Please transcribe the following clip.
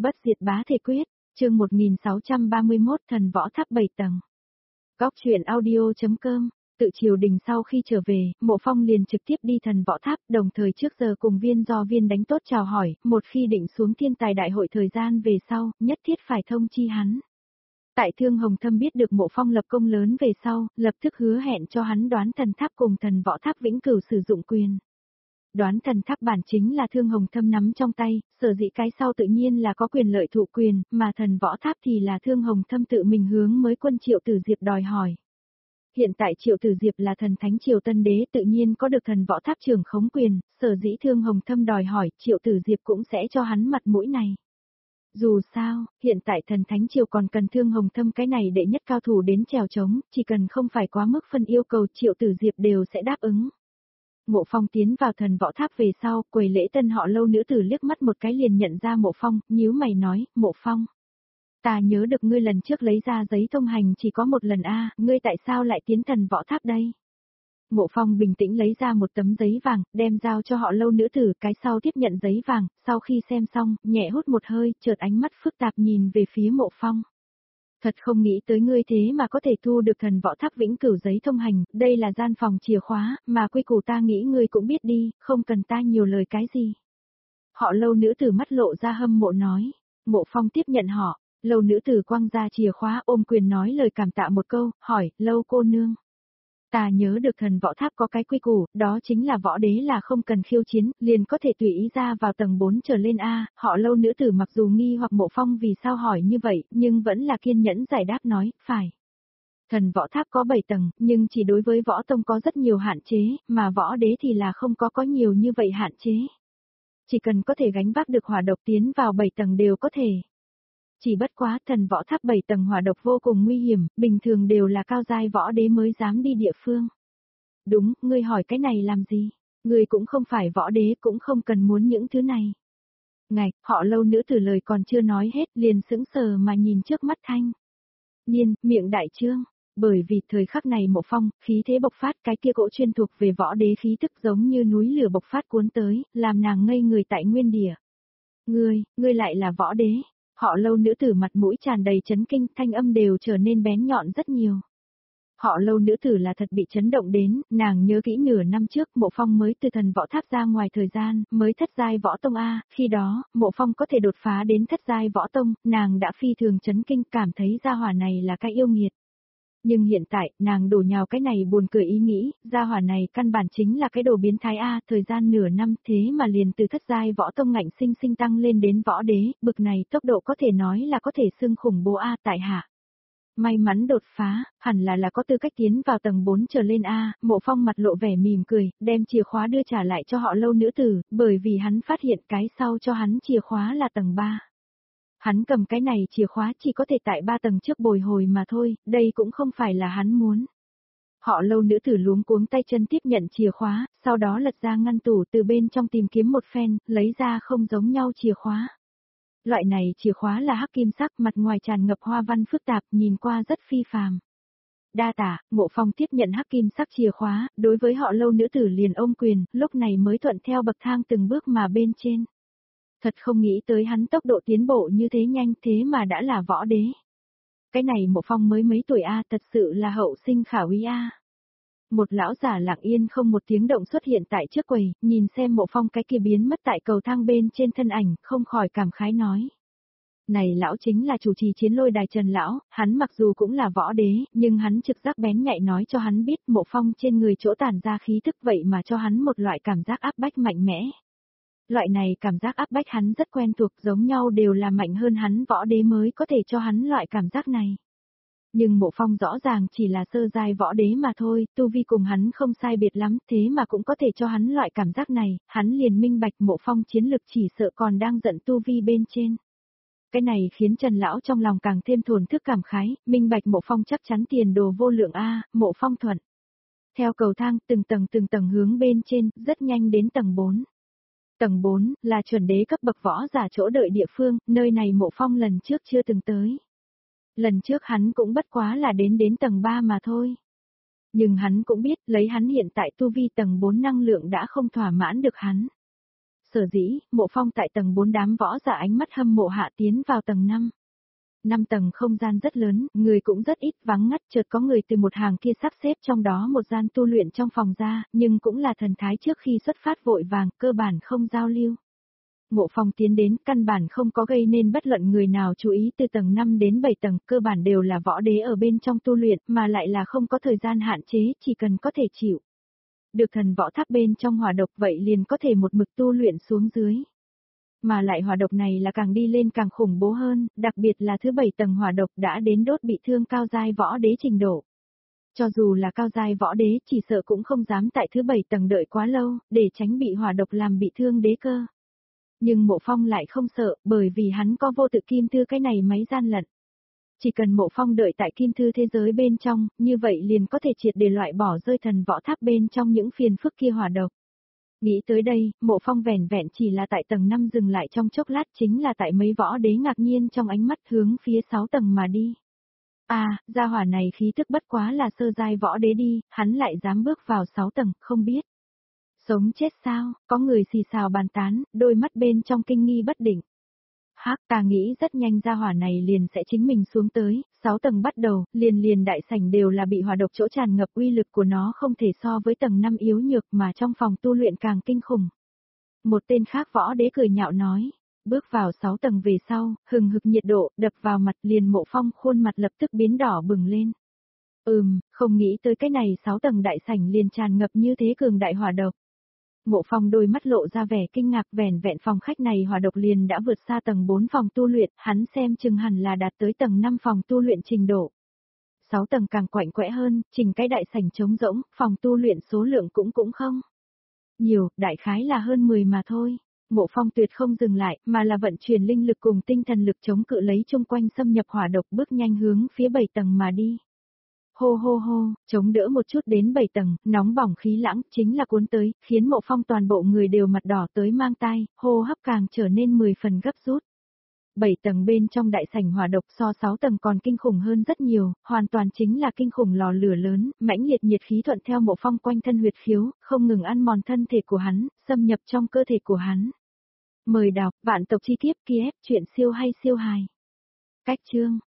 Bất diệt bá thể quyết, chương 1631 thần võ tháp 7 tầng. Góc truyện audio.com. Tự triều đình sau khi trở về, Mộ Phong liền trực tiếp đi thần võ tháp, đồng thời trước giờ cùng viên do viên đánh tốt chào hỏi, một khi định xuống thiên tài đại hội thời gian về sau, nhất thiết phải thông chi hắn. Tại Thương Hồng Thâm biết được Mộ Phong lập công lớn về sau, lập tức hứa hẹn cho hắn đoán thần tháp cùng thần võ tháp vĩnh cửu sử dụng quyền. Đoán thần tháp bản chính là Thương Hồng Thâm nắm trong tay, sở dĩ cái sau tự nhiên là có quyền lợi thụ quyền, mà thần võ tháp thì là Thương Hồng Thâm tự mình hướng mới quân Triệu Tử Diệp đòi hỏi. Hiện tại Triệu Tử Diệp là thần thánh triều tân đế tự nhiên có được thần võ tháp trưởng khống quyền, sở dĩ Thương Hồng Thâm đòi hỏi Triệu Tử Diệp cũng sẽ cho hắn mặt mũi này. Dù sao, hiện tại thần thánh triều còn cần Thương Hồng Thâm cái này đệ nhất cao thủ đến chèo chống, chỉ cần không phải quá mức phân yêu cầu Triệu Tử Diệp đều sẽ đáp ứng. Mộ Phong tiến vào thần võ tháp về sau, quầy lễ tân họ Lâu nữ tử liếc mắt một cái liền nhận ra Mộ Phong, nhíu mày nói, Mộ Phong. Ta nhớ được ngươi lần trước lấy ra giấy thông hành chỉ có một lần ngươi tại sao lại tiến thần võ tháp đây? Mộ Phong bình tĩnh lấy ra một tấm giấy vàng, đem giao cho họ Lâu nữ tử, cái sau tiếp nhận giấy vàng, sau khi xem xong, nhẹ hút một hơi, chợt ánh mắt phức tạp nhìn về phía Mộ Phong. Thật không nghĩ tới ngươi thế mà có thể thu được thần võ tháp vĩnh cửu giấy thông hành, đây là gian phòng chìa khóa, mà quy củ ta nghĩ ngươi cũng biết đi, không cần ta nhiều lời cái gì. Họ Lâu nữ tử mắt lộ ra hâm mộ nói. Mộ Phong tiếp nhận họ, Lâu nữ tử quăng ra chìa khóa ôm quyền nói lời cảm tạ một câu, hỏi, Lâu cô nương. Ta nhớ được thần võ tháp có cái quy củ, đó chính là võ đế là không cần khiêu chiến, liền có thể tùy ý ra vào tầng 4 trở lên họ Lâu nữ tử mặc dù nghi hoặc Mộ Phong vì sao hỏi như vậy, nhưng vẫn là kiên nhẫn giải đáp nói, phải. Thần võ tháp có 7 tầng, nhưng chỉ đối với võ tông có rất nhiều hạn chế, mà võ đế thì là không có nhiều như vậy hạn chế. Chỉ cần có thể gánh vác được hỏa độc tiến vào 7 tầng đều có thể. Chỉ bất quá thần võ tháp 7 tầng hỏa độc vô cùng nguy hiểm, bình thường đều là cao giai võ đế mới dám đi địa phương. Đúng, ngươi hỏi cái này làm gì? Ngươi cũng không phải võ đế cũng không cần muốn những thứ này. Ngạch, họ Lâu nữ tử lời còn chưa nói hết liền sững sờ mà nhìn trước mắt Thanh Niên, miệng đại trương. Bởi vì thời khắc này Mộ Phong, khí thế bộc phát cái kia cỗ chuyên thuộc về võ đế khí tức giống như núi lửa bộc phát cuốn tới, làm nàng ngây người tại nguyên địa. Ngươi lại là võ đế. Họ Lâu nữ tử mặt mũi tràn đầy chấn kinh, thanh âm đều trở nên bén nhọn rất nhiều. Họ Lâu nữ tử là thật bị chấn động đến, nàng nhớ kỹ nửa năm trước Mộ Phong mới từ thần võ tháp ra ngoài thời gian, mới thất giai võ tông khi đó, Mộ Phong có thể đột phá đến thất giai võ tông, nàng đã phi thường chấn kinh cảm thấy gia hỏa này là cái yêu nghiệt. Nhưng hiện tại, nàng đổ nhào cái này buồn cười ý nghĩ, gia hỏa này căn bản chính là cái đồ biến thái thời gian nửa năm thế mà liền từ thất giai võ tông ngạnh sinh tăng lên đến võ đế, bực này tốc độ có thể nói là có thể xưng khủng bố tại hạ. May mắn đột phá, hẳn là có tư cách tiến vào tầng 4 trở lên Mộ Phong mặt lộ vẻ mỉm cười, đem chìa khóa đưa trả lại cho họ Lâu nữ tử, bởi vì hắn phát hiện cái sau cho hắn chìa khóa là tầng 3. Hắn cầm cái này chìa khóa chỉ có thể tại 3 tầng trước bồi hồi mà thôi, đây cũng không phải là hắn muốn. Họ Lâu nữ tử luống cuống tay chân tiếp nhận chìa khóa, sau đó lật ra ngăn tủ từ bên trong tìm kiếm một phen, lấy ra không giống nhau chìa khóa. Loại này chìa khóa là hắc kim sắc, mặt ngoài tràn ngập hoa văn phức tạp, nhìn qua rất phi phàm. Đa tả, Mộ Phong tiếp nhận hắc kim sắc chìa khóa, đối với họ Lâu nữ tử liền ôm quyền, lúc này mới thuận theo bậc thang từng bước mà bên trên. Thật không nghĩ tới hắn tốc độ tiến bộ như thế nhanh thế mà đã là võ đế. Cái này Mộ Phong mới mấy tuổi thật sự là hậu sinh khả úy Một lão giả lặng yên không một tiếng động xuất hiện tại trước quầy, nhìn xem Mộ Phong cái kia biến mất tại cầu thang bên trên thân ảnh, không khỏi cảm khái nói. Này lão chính là chủ trì chiến lôi đài Trần lão, hắn mặc dù cũng là võ đế, nhưng hắn trực giác bén nhạy nói cho hắn biết Mộ Phong trên người chỗ tản ra khí thức vậy mà cho hắn một loại cảm giác áp bách mạnh mẽ. Loại này cảm giác áp bách hắn rất quen thuộc, giống nhau đều là mạnh hơn hắn võ đế mới có thể cho hắn loại cảm giác này. Nhưng Mộ Phong rõ ràng chỉ là sơ giai võ đế mà thôi, tu vi cùng hắn không sai biệt lắm, thế mà cũng có thể cho hắn loại cảm giác này, hắn liền minh bạch Mộ Phong chiến lực chỉ sợ còn đang giận tu vi bên trên. Cái này khiến Trần lão trong lòng càng thêm thổn thức cảm khái, minh bạch Mộ Phong chắc chắn tiền đồ vô lượng Mộ Phong thuận. Theo cầu thang từng tầng hướng bên trên, rất nhanh đến tầng 4. Tầng 4 là chuẩn đế cấp bậc võ giả chỗ đợi địa phương, nơi này Mộ Phong lần trước chưa từng tới. Lần trước hắn cũng bất quá là đến tầng 3 mà thôi. Nhưng hắn cũng biết, lấy hắn hiện tại tu vi tầng 4 năng lượng đã không thỏa mãn được hắn. Sở dĩ, Mộ Phong tại tầng 4 đám võ giả ánh mắt hâm mộ hạ tiến vào tầng 5. 5 tầng không gian rất lớn, người cũng rất ít, vắng ngắt, chợt có người từ một hàng kia sắp xếp trong đó một gian tu luyện trong phòng ra, nhưng cũng là thần thái trước khi xuất phát vội vàng, cơ bản không giao lưu. Mộ Phong tiến đến, căn bản không có gây nên bất luận người nào chú ý. Từ tầng 5 đến 7 tầng, cơ bản đều là võ đế ở bên trong tu luyện, mà lại là không có thời gian hạn chế, chỉ cần có thể chịu được thần võ tháp bên trong hỏa độc, vậy liền có thể một mực tu luyện xuống dưới. Mà lại hỏa độc này là càng đi lên càng khủng bố hơn, đặc biệt là thứ 7 tầng hỏa độc đã đến đốt bị thương cao giai võ đế trình độ. Cho dù là cao giai võ đế, chỉ sợ cũng không dám tại thứ 7 tầng đợi quá lâu, để tránh bị hỏa độc làm bị thương đế cơ. Nhưng Mộ Phong lại không sợ, bởi vì hắn có vô tự kim thư cái này máy gian lận. Chỉ cần Mộ Phong đợi tại kim thư thế giới bên trong, như vậy liền có thể triệt để loại bỏ rơi thần võ tháp bên trong những phiền phức kia hỏa độc. Nghĩ tới đây, Mộ Phong vẻn vẹn chỉ là tại tầng 5 dừng lại trong chốc lát, chính là tại mấy võ đế ngạc nhiên trong ánh mắt hướng phía 6 tầng mà đi. Gia hỏa này khí tức bất quá là sơ giai võ đế đi, hắn lại dám bước vào 6 tầng, không biết sống chết sao? Có người xì xào bàn tán, đôi mắt bên trong kinh nghi bất định. Ta nghĩ rất nhanh gia hỏa này liền sẽ chính mình xuống tới, 6 tầng bắt đầu, liền đại sảnh đều là bị hỏa độc chỗ tràn ngập, uy lực của nó không thể so với tầng 5 yếu nhược, mà trong phòng tu luyện càng kinh khủng. Một tên khác võ đế cười nhạo nói, bước vào 6 tầng về sau, hừng hực nhiệt độ đập vào mặt, liền Mộ Phong khuôn mặt lập tức biến đỏ bừng lên. Không nghĩ tới cái này 6 tầng đại sảnh liền tràn ngập như thế cường đại hỏa độc. Mộ Phong đôi mắt lộ ra vẻ kinh ngạc, vẻn vẹn phòng khách này hỏa độc liền đã vượt xa tầng 4 phòng tu luyện, hắn xem chừng hẳn là đạt tới tầng 5 phòng tu luyện trình độ. 6 tầng càng quạnh quẽ hơn, chỉnh cái đại sảnh trống rỗng, phòng tu luyện số lượng cũng không nhiều, đại khái là hơn 10 mà thôi. Mộ Phong tuyệt không dừng lại, mà là vận chuyển linh lực cùng tinh thần lực chống cự lấy chung quanh xâm nhập hỏa độc, bước nhanh hướng phía 7 tầng mà đi. Hô hô hô, chống đỡ một chút đến 7 tầng, nóng bỏng khí lãng, chính là cuốn tới, khiến Mộ Phong toàn bộ người đều mặt đỏ tới mang tai, hô hấp càng trở nên 10 phần gấp rút. 7 tầng bên trong đại sảnh hỏa độc so 6 tầng còn kinh khủng hơn rất nhiều, hoàn toàn chính là kinh khủng lò lửa lớn, mãnh liệt nhiệt khí thuận theo Mộ Phong quanh thân huyệt khiếu, không ngừng ăn mòn thân thể của hắn, xâm nhập trong cơ thể của hắn. Mời đọc, Vạn tộc chi kiếp Kiev, chuyện siêu hay siêu hài. Cách chương